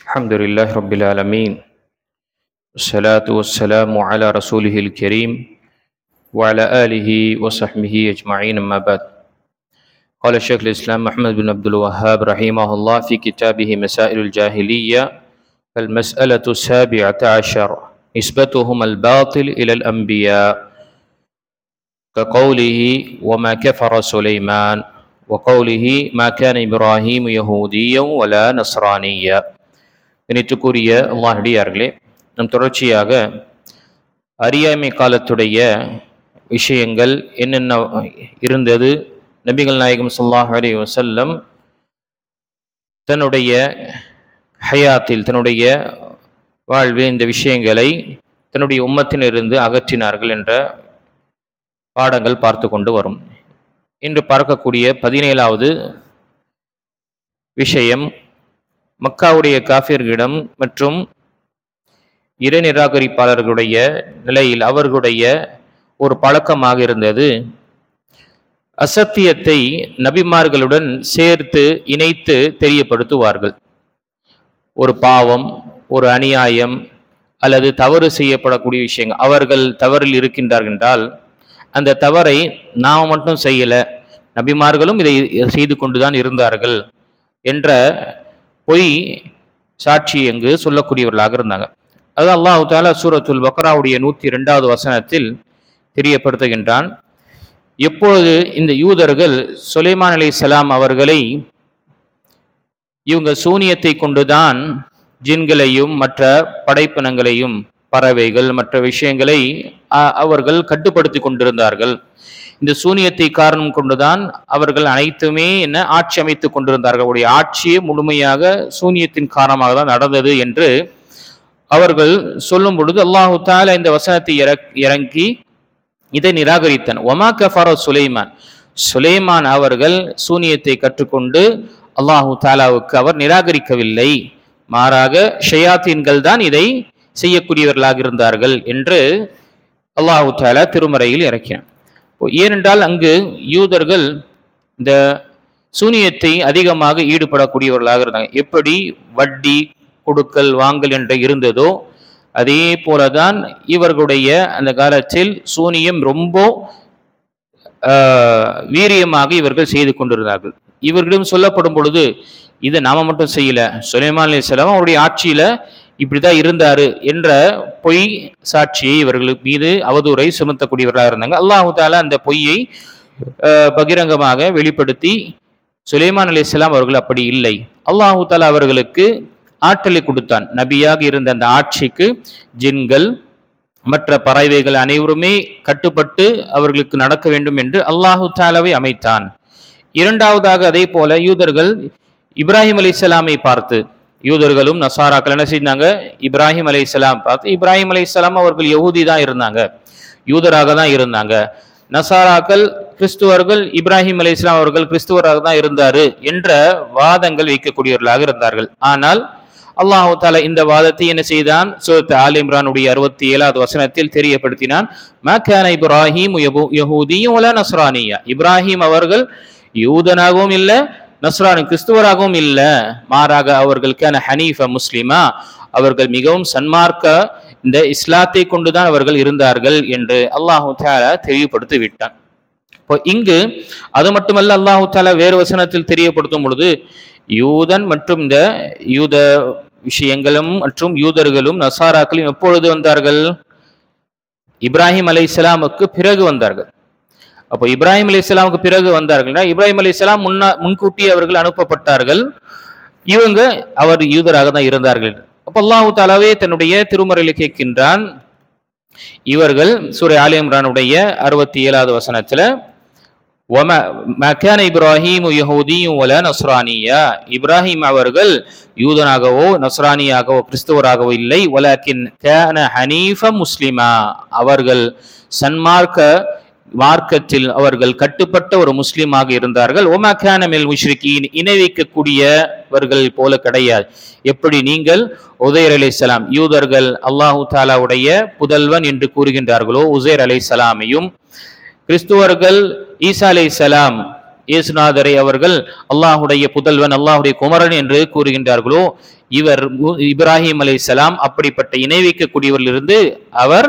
الحمد لله رب العالمين والصلاة والسلام على رسوله الكريم وعلى آله وصحبه أجمعين أما بعد قال الشيخ الإسلام محمد بن عبد الوهاب رحمه الله في كتابه مسائل الجاهلية المسألة السابعة عشر نسبتهم الباطل إلى الأنبياء كقوله وما كفر سليمان وقوله ما كان إبراهيم يهوديا ولا نصرانيا. இணைத்துக்குரிய அல்லாஹ்டியார்களே, நம் தொடர்ச்சியாக அறியாமை காலத்துடைய விஷயங்கள் என்னென்ன இருந்தது, நபிகள் நாயகம் ஸல்லல்லாஹு அலைஹி வஸல்லம் தன்னுடைய ஹயாத்தில் தன்னுடைய வாழ்வில் இந்த விஷயங்களை தன்னுடைய உம்மத்திலிருந்து அகற்றினார்கள் என்ற பாடங்கள் பார்த்து கொண்டு வரும். இன்று பார்க்கக்கூடிய 17வது விஷயம் மக்காவுடைய காஃபிர்களிடம் மற்றும் இறை நிராகரிப்பாளர்களுடைய நிலையில் அவர்களுடைய ஒரு பழக்கமாக இருந்தது, அசத்தியத்தை நபிமார்களுடன் சேர்த்து இணைத்து தெரியப்படுத்துவார்கள். ஒரு பாவம், ஒரு அநியாயம் அல்லது தவறு செய்யப்படக்கூடிய விஷயங்கள், அவர்கள் தவறில் இருக்கின்றார்கள் என்றால் அந்த தவறை நாம் மட்டும் செய்யல, நபிமார்களும் இதை செய்து கொண்டுதான் இருந்தார்கள் என்ற பொய் சாட்சி எங்கு சொல்லக்கூடியவர்களாக இருந்தாங்க. அது அல்லாஹ் தஆலா சூரத்துல் பக்ராவுடைய 102வது வசனத்தில் தெரியப்படுத்துகின்றான். எப்பொழுது இந்த யூதர்கள் சுலைமான் அலைஹிஸ்ஸலாம் அவர்களை இவங்க சூனியத்தை கொண்டுதான் ஜின்களையும் மற்ற படைப்பினங்களையும் பறவைகள் மற்ற விஷயங்களை அவர்கள் கட்டுப்படுத்தி கொண்டிருந்தார்கள், இந்த சூனியத்தை காரணம் கொண்டுதான் அவர்கள் அனைத்துமே ஆட்சி அமைத்துக் கொண்டிருந்தார்கள், அவருடைய ஆட்சியே முழுமையாக சூனியத்தின் காரணமாக தான் நடந்தது என்று அவர்கள் சொல்லும் பொழுது அல்லாஹு தஆலா இந்த வசனத்தை இறங்கி இதை நிராகரித்தான். ஒமா கஃபர சுலைமான், சுலைமான் அவர்கள் சூனியத்தை கற்றுக்கொண்டு அல்லாஹு தஆலாவுக்கு அவர் நிராகரிக்கவில்லை, மாறாக ஷயாத்தீன்கள் தான் இதை செய்யக்கூடியவர்களாக இருந்தார்கள் என்று அல்லாஹு தஆலா திருமறையில் இறக்கினான். ஏனென்றால் அங்கு யூதர்கள் இந்த சூனியத்தை அதிகமாக ஈடுபடக்கூடியவர்களாக இருந்தாங்க. எப்படி வட்டி கொடுக்கல் வாங்கல் என்று இருந்ததோ அதே போலதான் இவர்களுடைய அந்த காலத்தில் சூனியம் ரொம்ப வீரியமாக இவர்கள் செய்து கொண்டிருந்தார்கள். இவர்களிடம் சொல்லப்படும் பொழுது இதை நாம மட்டும் செய்யல, சுலைமான் அலைஹிஸ்ஸலாம் அவருடைய ஆட்சியில இப்படிதான் இருந்தாரு என்ற பொய் சாட்சியை இவர்களுக்கு மீது அவதூறை சுமத்தக்கூடியவர்களாக இருந்தாங்க. அல்லாஹு தஆலா அந்த பொய்யை பகிரங்கமாக வெளிப்படுத்தி சுலைமான் அலைஹிஸ்ஸலாம் அவர்கள் அப்படி இல்லை, அல்லாஹு தஆலா அவர்களுக்கு ஆற்றலை கொடுத்தான், நபியாக இருந்த அந்த ஆட்சிக்கு ஜின்கள் மற்ற பறவைகள் அனைவருமே கட்டுப்பட்டு அவர்களுக்கு நடக்க வேண்டும் என்று அல்லாஹு தஆலாவை அமைத்தான். இரண்டாவதாக அதே போல யூதர்கள் இப்ராஹிம் அலைஹிஸ்ஸலாமை பார்த்து, யூதர்களும் நசாராக்கள் என்ன செஞ்சாங்க, இப்ராஹிம் அலைஹிஸ்ஸலாம் பார்த்து, இப்ராஹிம் அலைஹிஸ்ஸலாம் அவர்கள் யஹூதி தான் இருந்தாங்க, யூதராக தான் இருந்தாங்க, நசாராக்கள் கிறிஸ்துவர்கள் இப்ராஹிம் அலைஹிஸ்ஸலாம் அவர்கள் கிறிஸ்துவராக தான் இருந்தாரு என்ற வாதங்கள் வைக்கக்கூடியவர்களாக இருந்தார்கள். ஆனால் அல்லாஹு தஆலா இந்த வாதத்தை என்ன செய்தான், சூரத் ஆல் இம்ரானுடைய 67வது வசனத்தில் தெரியப்படுத்தினான். மா கான இப்ராஹீம் யஹூதிய்யன் வலா நஸ்ரானிய்யா, இப்ராஹிம் அவர்கள் யூதனாகவும் இல்லை நஸ்ரானி கிறிஸ்துவராகவும் இல்லை, மாறாக அவர்கள் கான ஹனீஃப முஸ்லிமா, அவர்கள் மிகவும் சன்மார்க்க இந்த இஸ்லாத்தை கொண்டுதான் அவர்கள் இருந்தார்கள் என்று அல்லாஹு தஆலா தெளிவுபடுத்தி விட்டான். இப்போ இங்கு அது மட்டுமல்ல, அல்லாஹு தஆலா வேறு வசனத்தில் தெரியப்படுத்தும் பொழுது யூதன் மற்றும் இந்த யூத விஷயங்களும் மற்றும் யூதர்களும் நசாராக்களும் எப்பொழுது வந்தார்கள், இப்ராஹிம் அலைஹிஸ்ஸலாமுக்கு பிறகு வந்தார்கள். அப்போ இப்ராஹிம் அலைஹிஸ்ஸலாமுக்கு பிறகு வந்தார்கள், இப்ராஹிம் அலைஹிஸ்ஸலாம் முன்கூட்டி அவர்கள் அனுப்பப்பட்டார்கள், இவங்க அவர் யூதராக தான் இருந்தார்கள். அப்ப அல்லாஹு தஆலாவே தன்னுடைய திருமறையில் கேட்கின்றான். இவர்கள் சூரா ஆல் இம்ரானுடைய 67வது வசனத்துல வமா கான இப்ராஹீம் யஹூதிய்யன் வலா நஸ்ரானிய்யா, இப்ராஹிம் அவர்கள் யூதனாகவோ நஸ்ரானியாகவோ கிறிஸ்துவராகவோ இல்லை, வலாக்கின் கான ஹனீஃப முஸ்லிமா, அவர்கள் மார்க்கத்தில் அவர்கள் கட்டுப்பட்ட ஒரு முஸ்லிமாக இருந்தார்கள். ஒமா கான மினல் முஷ்ரிகீன், இணை வைக்கக்கூடியவர்கள் போல கிடையாது. எப்படி நீங்கள் உசைர் அலைஹிஸ்ஸலாம், யூதர்கள் அல்லாஹு தஆலாவுடைய புதல்வன் என்று கூறுகின்றார்களோ உசைர் அலைஹிஸ்ஸலாமையும், கிறிஸ்துவர்கள் ஈசா அலைஹிஸ்ஸலாம் இயேசுநாதரை அவர்கள் அல்லாஹுடைய புதல்வன், அல்லாஹுடைய குமரன் என்று கூறுகின்றார்களோ, இவர் இப்ராஹிம் அலைஹிஸ்ஸலாம் அப்படிப்பட்ட இணை வைக்கக்கூடியவரிலிருந்து அவர்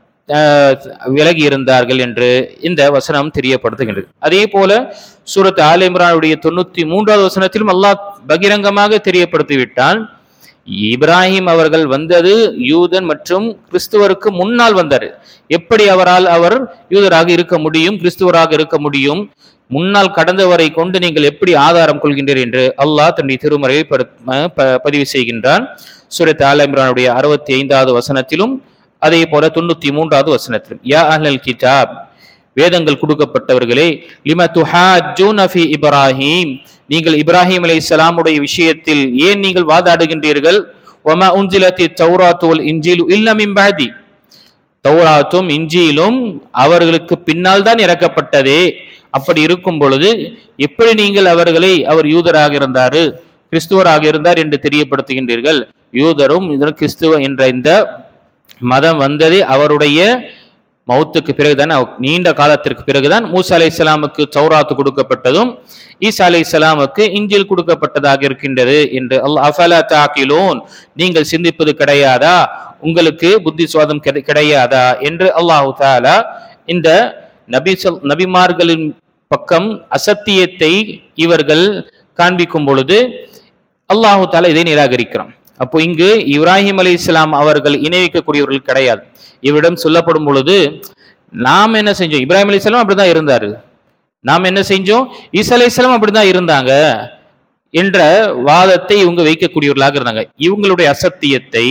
விலகி இருந்தார்கள் என்று இந்த வசனம் தெரியப்படுத்துகின்றது. அதே போல சூரத் ஆல் இம்ரானுடைய 93வது வசனத்திலும் அல்லாஹ் பகிரங்கமாக தெரியப்படுத்திவிட்டான், இப்ராஹிம் அவர்கள் வந்தது யூதன் மற்றும் கிறிஸ்துவருக்கு முன்னால் வந்தார். எப்படி அவர் யூதராக இருக்க முடியும், கிறிஸ்துவராக இருக்க முடியும்? முன்னால் கடந்தவரை கொண்டு நீங்கள் எப்படி ஆதாரம் கொள்கின்றீர்கள் என்று அல்லாஹ் தன்னுடைய திருமறையை பதிவு செய்கின்றான். சூரத் ஆல் இம்ரானுடைய 65வது வசனத்திலும் அதே போல 93வது வசனத்திலும், யா அஹ்லல் கிதாப், வேதங்கள் கொடுக்கப்பட்டவர்களே, லிம துஹாஜூன ஃபீ இப்ராஹீம், நீங்கள் இப்ராஹிம் அலைஹிஸ்ஸலாமுடைய விஷயத்தில் ஏன் நீங்கள் வாதாடுகின்றீர்கள்? வமா உன்சிலத்தி தௌராத்து வல் இன்ஜீலு இல்லா மின் பஅதி, தௌராத்தும் இன்ஜீலும் அவர்களுக்கு பின்னால் தான் இறக்கப்பட்டதே. அப்படி இருக்கும் பொழுது எப்படி நீங்கள் அவர்களை அவர் யூதராக இருந்தாரு, கிறிஸ்துவராக இருந்தார் என்று தெரியப்படுத்துகின்றீர்கள்? யூதரும் கிறிஸ்துவ என்ற இந்த மதம் வந்தது அவருடைய மௌத்துக்கு பிறகுதான், நீண்ட காலத்திற்கு பிறகுதான். மூசா அலைஹிஸ்ஸலாமுக்கு தௌராத் கொடுக்கப்பட்டதும் ஈசா அலைஹிஸ்ஸலாமுக்கு இன்ஜீல் கொடுக்கப்பட்டதாக இருக்கின்றது என்று அல்லாஹ், அஃபலா தஅகிலூன், நீங்கள் சிந்திப்பது கிடையாதா, உங்களுக்கு புத்தி சுவாதம் கிடையாதா என்று அல்லாஹ் தஆலா இந்த நபிமார்களின் பக்கம் அசத்தியத்தை இவர்கள் காண்பிக்கும் பொழுது அல்லாஹ் தஆலா இதை நிராகரிக்கிறான். அப்போ இங்கு இப்ராஹிம் அலைஹிஸ்ஸலாம் அவர்கள் இணை வைக்கக்கூடியவர்கள் கிடையாது. இவரிடம் சொல்லப்படும் பொழுது நாம் என்ன செஞ்சோம், இப்ராஹிம் அலைஹிஸ்ஸலாம் அப்படிதான் இருந்தாரு, நாம் என்ன செஞ்சோம், ஈசா அலைஹிஸ்ஸலாம் அப்படிதான் இருந்தாங்க என்ற வாதத்தை இவங்க வைக்கக்கூடியவர்களாக இருந்தாங்க. இவங்களுடைய அசத்தியத்தை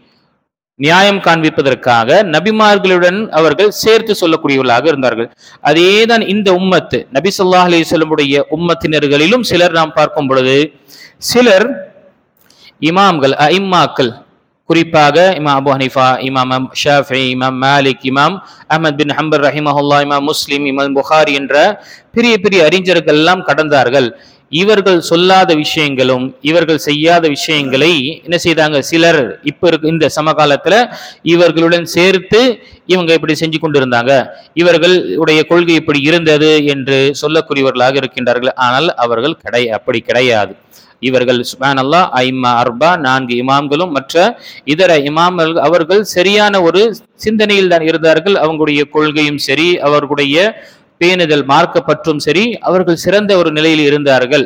நியாயம் காண்பிப்பதற்காக நபிமார்களுடன் அவர்கள் சேர்த்து சொல்லக்கூடியவர்களாக இருந்தார்கள். அதேதான் இந்த உம்மத்து, நபி ஸல்லல்லாஹு அலைஹி வஸல்லமுடைய உம்மத்தினர்களிலும் சிலர் நாம் பார்க்கும் பொழுது, சிலர் இமாம்கள், அஇம்மாக்கள், குறிப்பாக இமாம் அபு ஹனீஃபா, இமாம் ஷாஃபிஈ, இமாம் மாலிக், இமாம் அஹ்மத் பின் ஹம்பல் ரஹிமஹுல்லாஹ், இமாம் முஸ்லிம், இமாம் புகாரி என்ற பெரிய பெரிய அறிஞர்கள் எல்லாம் கடந்தார்கள். இவர்கள் சொல்லாத விஷயங்களும் இவர்கள் செய்யாத விஷயங்களை என்ன செய்தாங்க, சிலர் இப்ப இந்த சமகாலத்துல இவர்களுடன் சேர்த்து இவங்க இப்படி செஞ்சு கொண்டிருந்தாங்க, இவர்களுடைய கொள்கை இப்படி இருந்தது என்று சொல்லக்கூடியவர்களாக இருக்கின்றார்கள். ஆனால் அவர்கள் அப்படி கிடையாது. இவர்கள் சுப்ஹானல்லாஹ் ஐம்மா அர்பா, 4 இமாம்களும் மற்ற இதர இமாம்கள் அவர்கள் சரியான ஒரு சிந்தனையில் தான் இருந்தார்கள். அவங்களுடைய கொள்கையும் சரி, அவர்களுடைய பேணுதல் மார்க்கப்பற்றும் சரி, அவர்கள் சிறந்த ஒரு நிலையில் இருந்தார்கள்.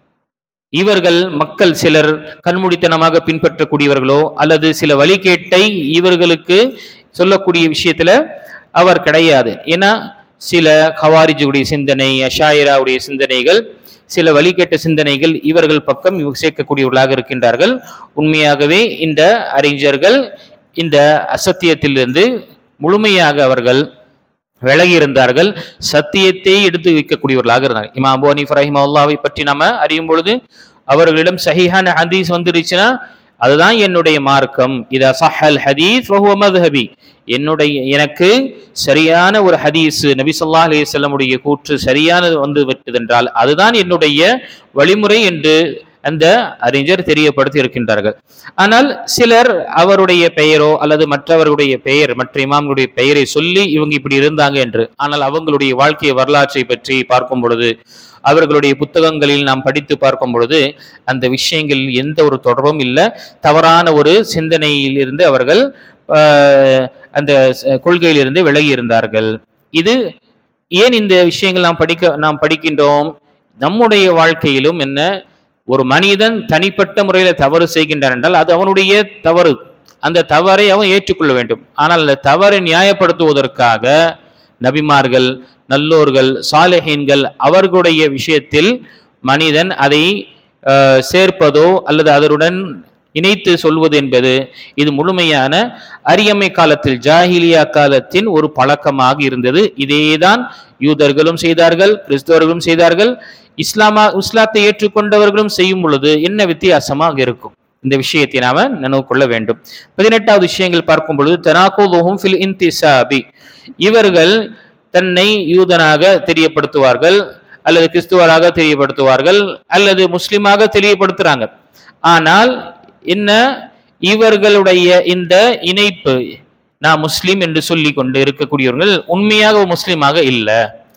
இவர்கள் மக்கள் சிலர் கண்மூடித்தனமாக பின்பற்றக்கூடியவர்களோ அல்லது சில வழிகேட்டை இவர்களுக்கு சொல்லக்கூடிய விஷயத்துல அவர் கிடையாது. ஏன்னா சில ஹவாரிஜுடைய சிந்தனை, அஷாயிராவுடைய சிந்தனைகள், சில வழிகேட்ட சிந்தனைகள் இவர்கள் பக்கம் சேர்க்கக்கூடியவர்களாக இருக்கின்றார்கள். உண்மையாகவே இந்த அறிஞர்கள் இந்த அசத்தியத்திலிருந்து முழுமையாக அவர்கள் விலகி இருந்தார்கள், சத்தியத்தை எடுத்து வைக்கக்கூடியவர்களாக இருந்தார்கள். இமாம் அபூ ஹனீஃபா ரஹிமஹுல்லாஹ்வை பற்றி நாம அறியும் பொழுது அவர்களிடம் சஹீஹான ஹதீஸ் வந்துருச்சுன்னா அதுதான் என்னுடைய மார்க்கம், இதா ஸஹல் ஹதீஸ் வஹுவ மذஹபி, எனக்கு சரியான ஒரு ஹதீஸ், நபி ஸல்லல்லாஹு அலைஹி வஸல்லம் உடைய கூற்று சரியானது வந்து விட்டதென்றால் அதுதான் என்னுடைய வழிமுறை என்று அந்த அறிஞர் தெரியப்படுத்தி இருக்கின்றார்கள். ஆனால் சிலர் அவருடைய பெயரோ அல்லது மற்றவர்களுடைய பெயர், மற்ற இமாம்களுடைய பெயரை சொல்லி இவங்க இப்படி இருந்தாங்க என்று, ஆனால் அவங்களுடைய வாழ்க்கை வரலாற்றை பற்றி பார்க்கும் பொழுது, அவர்களுடைய புத்தகங்களில் நாம் படித்து பார்க்கும் பொழுது அந்த விஷயங்களில் எந்த ஒரு தொடர்பும் இல்லை. தவறான ஒரு சிந்தனையில் இருந்து அவர்கள் அந்த கொள்கையிலிருந்து விலகி இருந்தார்கள். இது ஏன் இந்த விஷயங்கள் நாம் படிக்கின்றோம்? நம்முடைய வாழ்க்கையிலும் என்ன, ஒரு மனிதன் தனிப்பட்ட முறையில தவறு செய்கின்றான் என்றால் அது அவனுடைய தவறு, அந்த தவறை அவன் ஏற்றுக்கொள்ள வேண்டும். ஆனால் அந்த தவறை நியாயப்படுத்துவதற்காக நபிமார்கள், நல்லோர்கள், சாலிஹீன்கள் அவர்களுடைய விஷயத்தில் மனிதன் அதை சேர்ப்பதோ அல்லது அதனுடன் இணைத்து சொல்வது என்பது இது முழுமையான அறியாமை காலத்தில், ஜாஹிலியா காலத்தின் ஒரு பழக்கமாக இருந்தது. இதேதான் யூதர்களும் செய்தார்கள், கிறிஸ்தவர்களும் செய்தார்கள், இஸ்லாத்தை ஏற்றுக்கொண்டவர்களும் செய்யும் பொழுது என்ன வித்தியாசமாக இருக்கும்? இந்த விஷயத்தை நாம நினைவு கொள்ள வேண்டும். 18வது விஷயங்கள் பார்க்கும் பொழுது, தனாகுதுஹும் ஃபில் இன்திசாபி, இவர்கள் தன்னை யூதனாக தெரியப்படுத்துவார்கள் அல்லது கிறிஸ்துவராக தெரியப்படுத்துவார்கள் அல்லது முஸ்லிமாக தெரியப்படுத்துறாங்க. ஆனால் என்ன, இவர்களுடைய இந்த இணைப்பு, நான் முஸ்லிம் என்று சொல்லி கொண்டு இருக்கக்கூடியவர்கள் உண்மையாக முஸ்லிமாக இல்லை.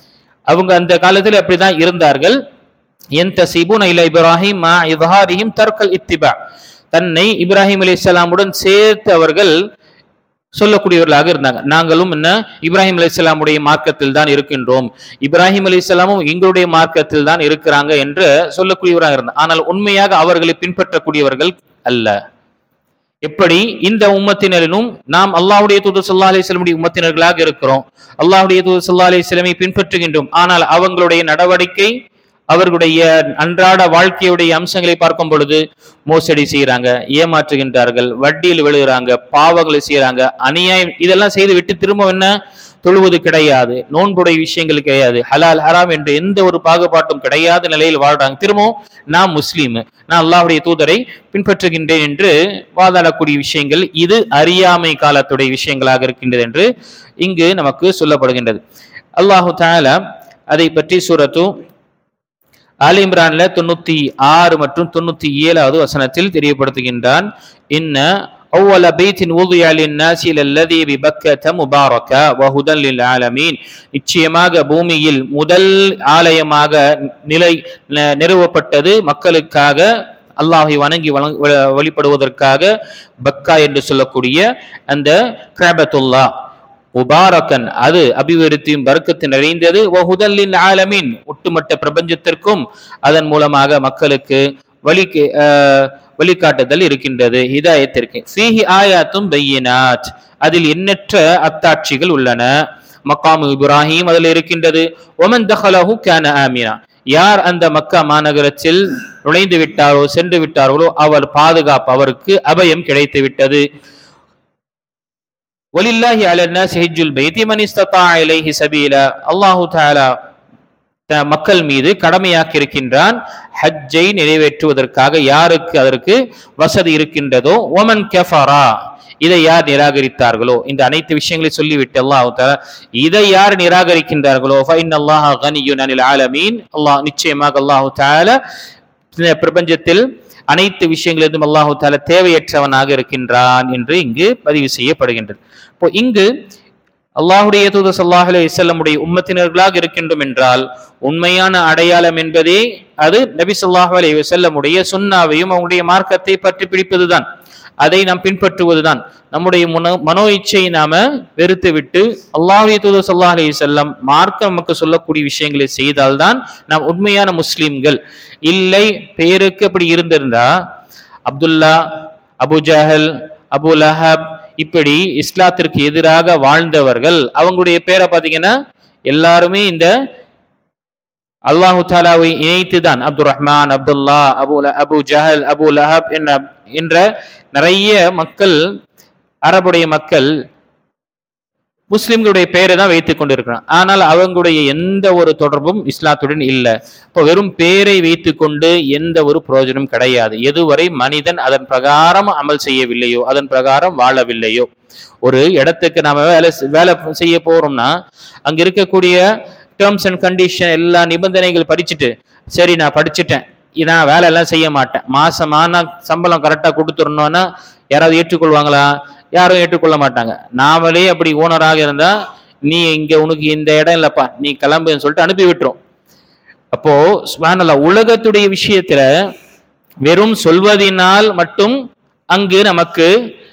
அவங்க அந்த காலத்தில் அப்படிதான் இருந்தார்கள். யன்தஸிபூன இலா இப்ராஹிம் மா இத்ஹாரிஹிம் தர்கல் இத்திபா, தன்னை இப்ராஹிம் அலைஹிஸ்ஸலாமுடன் சேர்த்து அவர்கள் சொல்லக்கூடியவர்களாக இருந்தாங்க. நாங்களும் என்ன இப்ராஹிம் அலைஹிஸ்ஸலாமுடைய மார்க்கத்தில் தான் இருக்கின்றோம், இப்ராஹிம் அலைஹிஸ்ஸலாமும் எங்களுடைய மார்க்கத்தில் தான் இருக்கிறாங்க என்று சொல்லக்கூடியவராக இருந்தாங்க. ஆனால் உண்மையாக அவர்களை பின்பற்றக்கூடியவர்கள் அல்ல. எப்படி இந்த உம்மத்தினரிலும் நாம் அல்லாஹ்வுடைய தூதர் ஸல்லல்லாஹு அலைஹி வஸல்லம் உம்மத்தினர்களாக இருக்கிறோம், அல்லாஹ்வுடைய தூதர் ஸல்லல்லாஹு அலைஹி வஸல்லம் பின்பற்றுகின்றோம். ஆனால் அவங்களுடைய நடவடிக்கை, அவர்களுடைய அன்றாட வாழ்க்கையுடைய அம்சங்களை பார்க்கும் பொழுது மோசடி செய்யறாங்க, ஏமாற்றுகின்றார்கள், வட்டியில் விழுகிறாங்க, பாவங்களை செய்யறாங்க, அநியாயம் இதெல்லாம் செய்து விட்டு திரும்ப என்ன தொழுவது கிடையாது, நோன்புடைய விஷயங்கள் கிடையாது, ஹலால் ஹராம் என்ற எந்த ஒரு பாகுபாட்டும் கிடையாத நிலையில் வாழ்றாங்க. திரும்பவும் நான் முஸ்லீம், நான் அல்லாஹ்வுடைய தூதரை பின்பற்றுகின்றேன் என்று வாதாடக்கூடிய விஷயங்கள், இது அறியாமை காலத்துடைய விஷயங்களாக இருக்கின்றது என்று இங்கு நமக்கு சொல்லப்படுகின்றது. அல்லாஹு தஆலா அதை பற்றி சூரத்து ஆல் இம்ரான்ல 96 மற்றும் 97வது வசனத்தில் தெரியப்படுத்துகின்றான். இன்ன அவ்வல பைத்தின் ஊதிய லின்னாஸி லல்லதி பிபக்கத முபாரக வஹுதன் லில் ஆலமீன், நிச்சயமாக பூமியில் முதல் ஆலயமாக நிறுவப்பட்டது மக்களுக்காக, அல்லாஹை வணங்கி வழிபடுவதற்காக, பக்கா என்று சொல்லக்கூடிய அந்த கஅபத்துல்லாஹ் முபாரக்கன், அது அபிவிருத்தியும் பரக்கத்து நிறைந்தது, வஹுதன் லில் ஆலமீன், ஒட்டுமொத்த பிரபஞ்சத்திற்கும் அதன் மூலமாக மக்களுக்கு வழிகாட்டுதல் இருக்கின்றது, ஹிதாயத்திற்கு. ஃபீஹி ஆயாத்தும் பையினாத், அதில் எண்ணற்ற அத்தாட்சிகள் உள்ளன. மக்காமு இப்ராஹிம் அதில் இருக்கின்றது. ஒமன் தஹலஹு கான ஆமினா, யார் அந்த மக்கா மாநகரத்தில் நுழைந்து விட்டாரோ சென்று விட்டார்களோ அவர் பாதுகாப்பு, அவருக்கு அபயம் கிடைத்து விட்டது. வலில்லாஹி அலன்னாஸி ஹஜ்ஜுல் பைத்தி மன் இஸ்ததா இலைஹி சபீலா, அல்லாஹு தஆலா மக்கள் மீது கடமையாக்கி இருக்கின்றான் ஹஜ்ஜை நிறைவேற்றுவதற்காக, யாருக்கு அதற்கு வசதி இருக்கின்றதோ. ஒமன் கஃபரா, இதை யார் நிராகரித்தார்களோ, இந்த அனைத்து விஷயங்களை சொல்லிவிட்டு அல்லாஹ் தஆலா இதை யார் நிராகரிக்கின்றார்களோ ஃபஇன்னல்லாஹ கனியுன் அனில் ஆலமீன், அல்லாஹ் நிச்சயமாக அல்லாஹ் தஆலா பிரபஞ்சத்தில் அனைத்து விஷயங்களிலும் அல்லாஹ் தஆலா தேவையற்றவனாக இருக்கின்றான் என்று இங்கு பதிவு செய்யப்படுகின்றது. இப்போ இங்கு அல்லாஹ்வுடைய தூதர் ஸல்லல்லாஹு அலைஹி வஸல்லம் உடைய உம்மத்தினர்களாக இருக்கின்றோம் என்றால் உண்மையான அடையாளம் என்பதே அது நபி ஸல்லல்லாஹு அலைஹி வஸல்லம் உடைய சுன்னாவையும் அவங்களுடைய மார்க்கத்தை பற்றி பிடிப்பதுதான், அதை நாம் பின்பற்றுவதுதான். நம்முடைய மனோ இச்சையை நாம வெறுத்து விட்டு அல்லாஹ்வுடைய தூதர் ஸல்லல்லாஹு அலைஹி வஸல்லம் மார்க்கம் நமக்கு சொல்லக்கூடிய விஷயங்களை செய்தால்தான் நாம் உண்மையான முஸ்லிம்கள். இல்லை பேருக்கு அப்படி இருந்திருந்தா அப்துல்லா, அபு ஜஹல், அபு லஹப், இப்படி இஸ்லாத்திற்கு எதிராக வாழ்ந்தவர்கள் அவங்களுடைய பேரை பார்த்தீங்கன்னா எல்லாருமே இந்த அல்லாஹு தாலாவை இணைத்துதான் அப்துல் ரஹ்மான், அப்துல்லா, அபு ஜஹல், அபு லஹப் என்ற நிறைய மக்கள், அரபுடைய மக்கள் முஸ்லிம்களுடைய பெயரை தான் வைத்துக் கொண்டிருக்கிறான். ஆனால் அவங்களுடைய எந்த ஒரு தொடர்பும் இஸ்லாத்துடன் இல்லை. இப்போ வெறும் பேரை வைத்துக் கொண்டு எந்த ஒரு பிரயோஜனம் கிடையாது. எதுவரை மனிதன் அதன் பிரகாரம் அமல் செய்யவில்லையோ, அதன் பிரகாரம் வாழவில்லையோ. ஒரு இடத்துக்கு நாம வேலை செய்ய போறோம்னா அங்க இருக்கக்கூடிய டேர்ம்ஸ் அண்ட் கண்டிஷன் எல்லா நிபந்தனைகள் படிச்சுட்டு, சரி நான் படிச்சுட்டேன், நான் வேலை எல்லாம் செய்ய மாட்டேன், மாசமான சம்பளம் கரெக்டா கொடுத்துடணும்னா யாராவது ஏற்றுக்கொள்வாங்களா? யாரும் ஏற்றுக்கொள்ள மாட்டாங்க. நாமளே அப்படி ஓனராக இருந்தா நீ இங்க உனக்கு இந்த இடம் இல்லப்பா, நீ கிளம்புன்னு சொல்லிட்டு அனுப்பி விட்டுரும். அப்போ சுப்ஹானல்லாஹ், உலகத்துடைய விஷயத்துல வெறும் சொல்வதினால் மட்டும் அங்கு நமக்கு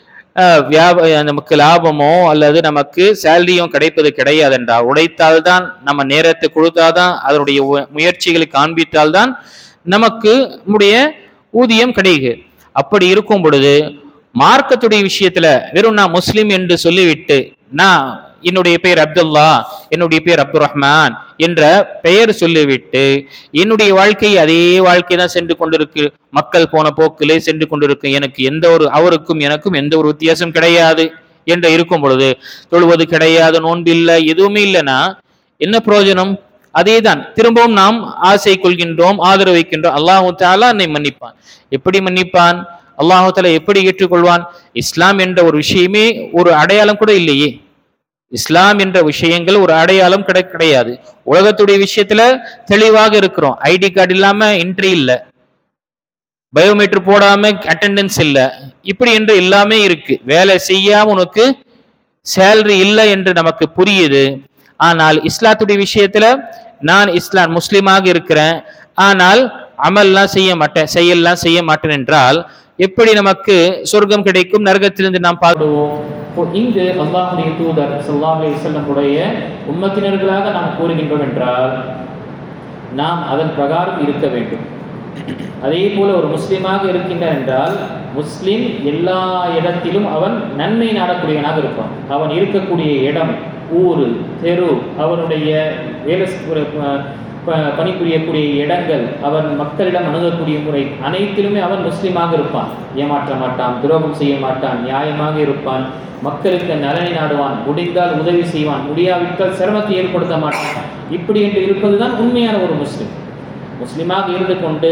நமக்கு லாபமோ அல்லது நமக்கு சேலரியும் கிடைப்பது கிடையாதுன்றா. உழைத்தால்தான், நம்ம நேரத்தை கொடுத்தாதான், அதனுடைய முயற்சிகளை காண்பித்தால்தான் நமக்கு நம்முடைய ஊதியம் கிடைக்கு. அப்படி இருக்கும் பொழுது மார்க்கத்துடைய விஷயத்துல வெறும் நான் முஸ்லிம் என்று சொல்லிவிட்டு, நான் என்னுடைய பெயர் அப்துல்லா, என்னுடைய பெயர் அப்துல் ரஹ்மான் என்ற பெயர் சொல்லிவிட்டு என்னுடைய வாழ்க்கை அதே வாழ்க்கை தான் சென்று கொண்டிருக்கு, மக்கள் போன போக்கிலே சென்று கொண்டிருக்கு, எனக்கு எந்த ஒரு அவருக்கும் எனக்கும் எந்த ஒரு வித்தியாசம் கிடையாது என்று இருக்கும் பொழுது, தொழுவது கிடையாது, நோன்பு இல்லை, எதுவுமே இல்லைன்னா என்ன பிரயோஜனம்? அதேதான் திரும்பவும் நாம் ஆசை கொள்கின்றோம், ஆதரவு வைக்கின்றோம். அல்லாஹு தஆலா என்னை மன்னிப்பான். எப்படி மன்னிப்பான்? அல்லாஹு தஆலா எப்படி ஏற்றுக்கொள்வான்? இஸ்லாம் என்ற ஒரு விஷயமே ஒரு அடையாளம் கூட இல்லையே. இஸ்லாம் என்ற விஷயங்கள் ஒரு அடையாளம் கிடையாது. உலகத்துடைய விஷயத்துல தெளிவாக இருக்கிறோம். ஐடி கார்டு இல்லாம என்ட்ரி இல்லை, பயோமெட்ரிக் போடாம அட்டெண்டன்ஸ் இல்லை, இப்படி என்று எல்லாமே இருக்கு. வேலை செய்யாம உனக்கு சேலரி இல்லை என்று நமக்கு புரியுது. ஆனால் இஸ்லாத்துடைய விஷயத்துல நான் இஸ்லாம் முஸ்லிமாக இருக்கிறேன், ஆனால் அமல்லாம் செயல்லாம் செய்ய மாட்டேன் என்றால் எப்படி நமக்கு சொர்க்கம் கிடைக்கும்? நரகத்திலிருந்து நாம் பாடுவோம். இங்கு அல்லாஹ்வுடைய தூதர் ஸல்லல்லாஹு அலைஹி வஸல்லம் உடைய உம்மத்தினர்களாக நாம் கூறுகின்றோம் என்றால் நாம் அதன் பிரகாரம் இருக்க வேண்டும். அதே போல ஒரு முஸ்லீமாக இருக்கின்றான் என்றால் முஸ்லிம் எல்லா இடத்திலும் அவன் நன்மை நாடக்கூடியவனாக இருப்பான். அவன் இருக்கக்கூடிய இடம், ஊர், தெரு, அவனுடைய வேலை பணிபுரியக்கூடிய இடங்கள், அவன் மக்களிடம் அணுகக்கூடிய முறை அனைத்திலுமே அவன் முஸ்லீமாக இருப்பான். ஏமாற்ற மாட்டான், துரோகம் செய்ய மாட்டான், நியாயமாக இருப்பான், மக்களுக்கு நலனை நாடுவான், முடிந்தால் உதவி செய்வான், முடியாவிட்டால் சிரமத்தை ஏற்படுத்த மாட்டான். இப்படி என்று இருப்பதுதான் உண்மையான ஒரு முஸ்லிம். முஸ்லிமாக இருந்து கொண்டு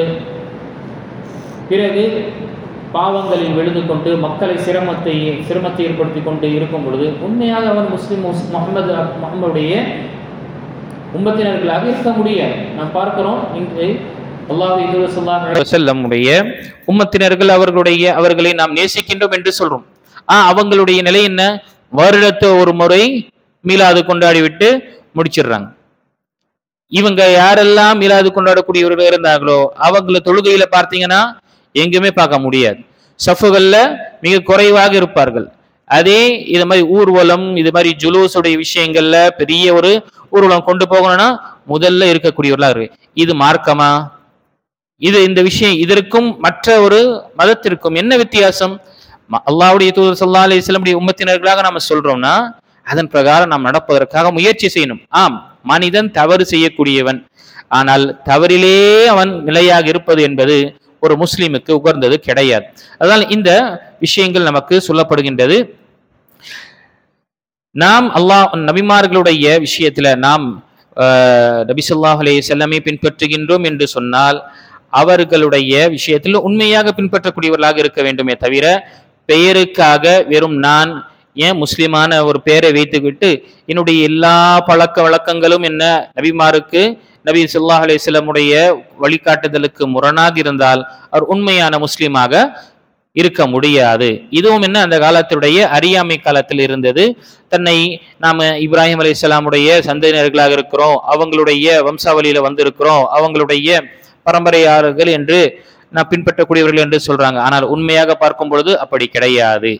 பிறகு பாவங்களில் விழுந்து கொண்டு மக்களை சிரமத்தை ஏற்படுத்தி கொண்டு இருக்கும் பொழுது உண்மையாக அவன் முஸ்லிம் முஹம்மதுடைய உம்மத்தினர்களாக இருக்க முடியாது. நாம் பார்க்கிறோம், இன்று அல்லாஹ்வுடைய தூதர் ஸல்லல்லாஹு அலைஹி வஸல்லம் உம்மத்தினர்கள் அவர்களை நாம் நேசிக்கின்றோம் என்று சொல்றோம். அவங்களுடைய நிலை என்ன? வருடத்தை ஒரு முறை மீலாது கொண்டாடி விட்டு முடிச்சிடுறாங்க. இவங்க யாரெல்லாம் மீலாது கொண்டாடக்கூடியவர்கள் இருந்தாங்களோ அவங்கள தொழுகையில பார்த்தீங்கன்னா எங்குமே பார்க்க முடியாது. சஃபுகள்ல மிக குறைவாக இருப்பார்கள். அதே இது மாதிரி ஊர்வலம், இது மாதிரி ஜுலூஸுடைய விஷயங்கள்ல பெரிய ஒரு ஊர்வலம் கொண்டு போகணும்னா முதல்ல இருக்கக்கூடியவர்களா இருக்கு. இது மார்க்கமா? இந்த விஷயம் இதற்கும் மற்ற ஒரு மதத்திற்கும் என்ன வித்தியாசம்? அல்லாஹ்வுடைய தூதர் ஸல்லல்லாஹு அலைஹி வஸல்லம் உம்மத்தினர்களாக நாம சொல்றோம்னா அதன் பிரகாரம் நாம் நடப்பதற்காக முயற்சி செய்யணும். மனிதன் தவறு செய்யக்கூடியவன், ஆனால் தவறிலே அவன் நிலையாக இருப்பது என்பது ஒரு முஸ்லிமுக்கு உகர்ந்தது கிடையாது. அதனால் இந்த விஷயங்கள் நமக்கு சொல்லப்படுகின்றது. நாம் நபிமார்களுடைய விஷயத்துல நாம் நபி ஸல்லல்லாஹு அலைஹி வஸல்லமை பின்பற்றுகின்றோம் என்று சொன்னால் அவர்களுடைய விஷயத்தில் உண்மையாக பின்பற்றக்கூடியவர்களாக இருக்க வேண்டுமே தவிர பெயருக்காக வெறும் நான் முஸ்லிமான ஒரு பெயரை வைத்துவிட்டு என்னுடைய எல்லா பழக்க வழக்கங்களும் என்ன நபிமாருக்கு நபி ஸல்லல்லாஹு அலைஹி வஸல்லமுடைய வழிகாட்டுதலுக்கு முரணாக இருந்தால் அவர் உண்மையான முஸ்லிமாக இருக்க முடியாது. இதுவும் என்ன அந்த காலத்துடைய அறியாமை காலத்தில் இருந்தது. தன்னை நாம இப்ராஹிம் அலைஹிஸ்ஸலாமுடைய சந்ததியினர்களாக இருக்கிறோம், அவங்களுடைய வம்சாவளியில வந்திருக்கிறோம், அவங்களுடைய பரம்பரையாளர்கள் என்று நான் பின்பற்றக்கூடியவர்கள் என்று சொல்றாங்க. ஆனால் உண்மையாக பார்க்கும் பொழுது அப்படி கிடையாது.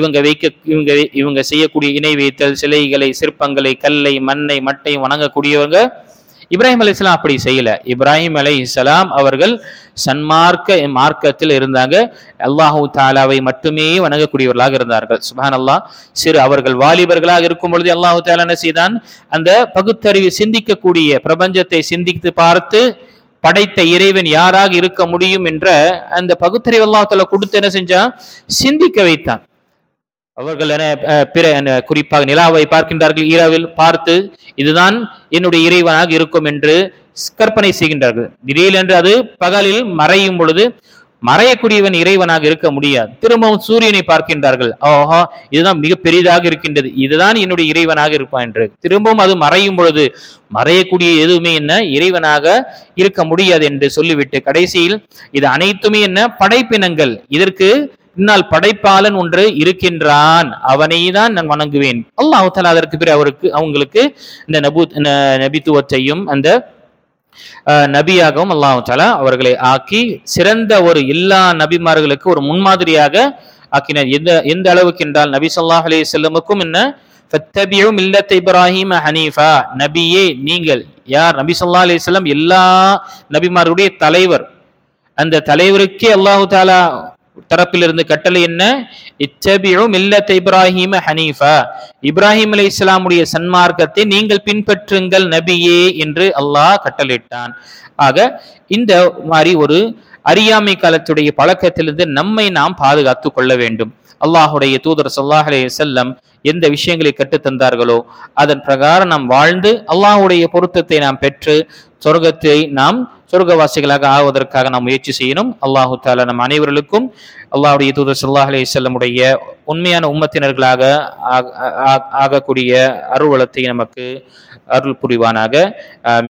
இவங்க செய்யக்கூடிய இணை வைத்தல், சிலைகளை, சிற்பங்களை, கல்லை, மண்ணை, மட்டையும் வணங்கக்கூடியவங்க. இப்ராஹிம் அலைஹிஸ்ஸலாம் அப்படி செய்யல. இப்ராஹிம் அலைஹிஸ்ஸலாம் அவர்கள் மார்க்கத்தில் இருந்தாங்க. அல்லாஹு தாலாவை மட்டுமே வணங்கக்கூடியவர்களாக இருந்தார்கள். சுப்ஹானல்லாஹ். அவர்கள் வாலிபர்களாக இருக்கும் பொழுது அல்லாஹு தாலா என்ன செய்தான்? அந்த பகுத்தறிவு சிந்திக்கக்கூடிய, பிரபஞ்சத்தை சிந்தித்து பார்த்து படைத்த இறைவன் யாராக இருக்க முடியும் என்ற அந்த பகுத்தறிவு அல்லாஹ் தஆலா கொடுத்து என்ன செஞ்சான்? சிந்திக்க வைத்தான். அவர்கள் குறிப்பாக நிலாவை பார்க்கின்றார்கள். இரவில் பார்த்து இதுதான் என்னுடைய இறைவனாக இருக்கும் என்று கற்பனை செய்கின்றார்கள். திடீரென்று அது பகலில் மறையும் பொழுது மறையக்கூடியவன் இறைவனாக இருக்க முடியாது. திரும்பவும் சூரியனை பார்க்கின்றார்கள். இதுதான் மிக பெரிதாக இருக்கின்றது, இதுதான் என்னுடைய இறைவனாக இருப்பான் என்று. திரும்பவும் அது மறையும் பொழுது மறையக்கூடிய எதுவுமே என்ன இறைவனாக இருக்க முடியாது என்று சொல்லிவிட்டு கடைசியில் இது அனைத்துமே என்ன படைப்பினங்கள், இதற்கு பின்னால் படைப்பாளன் ஒன்று இருக்கின்றான், அவனை தான் நான் வணங்குவேன். அல்லாஹ் தஆலா அதற்கு பிறகு அவங்களுக்கு இந்த நபித்துவத்தையும் அந்த நபியாகவும் அல்லாஹ் தஆலா அவர்களை ஆக்கி சிறந்த ஒரு எல்லா நபிமார்களுக்கு ஒரு முன்மாதிரியாக ஆக்கினார். எந்த அளவுக்கு என்றால் நபி ஸல்லல்லாஹு அலைஹி வஸல்லமுக்கும் என்ன ஃபத்தபிஉ மில்லத்த இப்ராஹீம ஹனீஃபா, நபியே நீங்கள் யார்? நபி ஸல்லல்லாஹு அலைஹி வஸல்லம் எல்லா நபிமார்களுடைய தலைவர். அந்த தலைவருக்கே அல்லாஹ் தஆலா தரப்பிலிருந்து கட்டளை என்ன? இத்தபிஉ மில்லத்த இப்ராஹீம ஹனீஃபா, இப்ராஹிம் அலைஹிஸ்ஸலாமுடைய சன்மார்க்கத்தை நீங்கள் பின்பற்றுங்கள் நபியே என்று அல்லாஹ் கட்டளையிட்டான். ஆக இந்த மாதிரி ஒரு அறியாமை காலத்துடைய பழக்கத்திலிருந்து நம்மை நாம் பாதுகாத்துக் கொள்ள வேண்டும். அல்லாஹுடைய தூதர் ஸல்லல்லாஹு அலைஹி வஸல்லம் எந்த விஷயங்களை கற்றுத் தந்தார்களோ அதன் பிரகாரம் நாம் வாழ்ந்து அல்லாஹுடைய பொருத்தத்தை நாம் பெற்று சொர்க்கவாசிகளாக ஆவதற்காக நாம் முயற்சி செய்யணும். அல்லாஹு தஆலா நம் அனைவர்களுக்கும் அல்லாஹுடைய தூதர் ஸல்லல்லாஹு அலைஹி வஸல்லமுடைய உண்மையான உம்மத்தினர்களாக ஆகக்கூடிய அருள்வளத்தை நமக்கு அருள் புரிவானாக.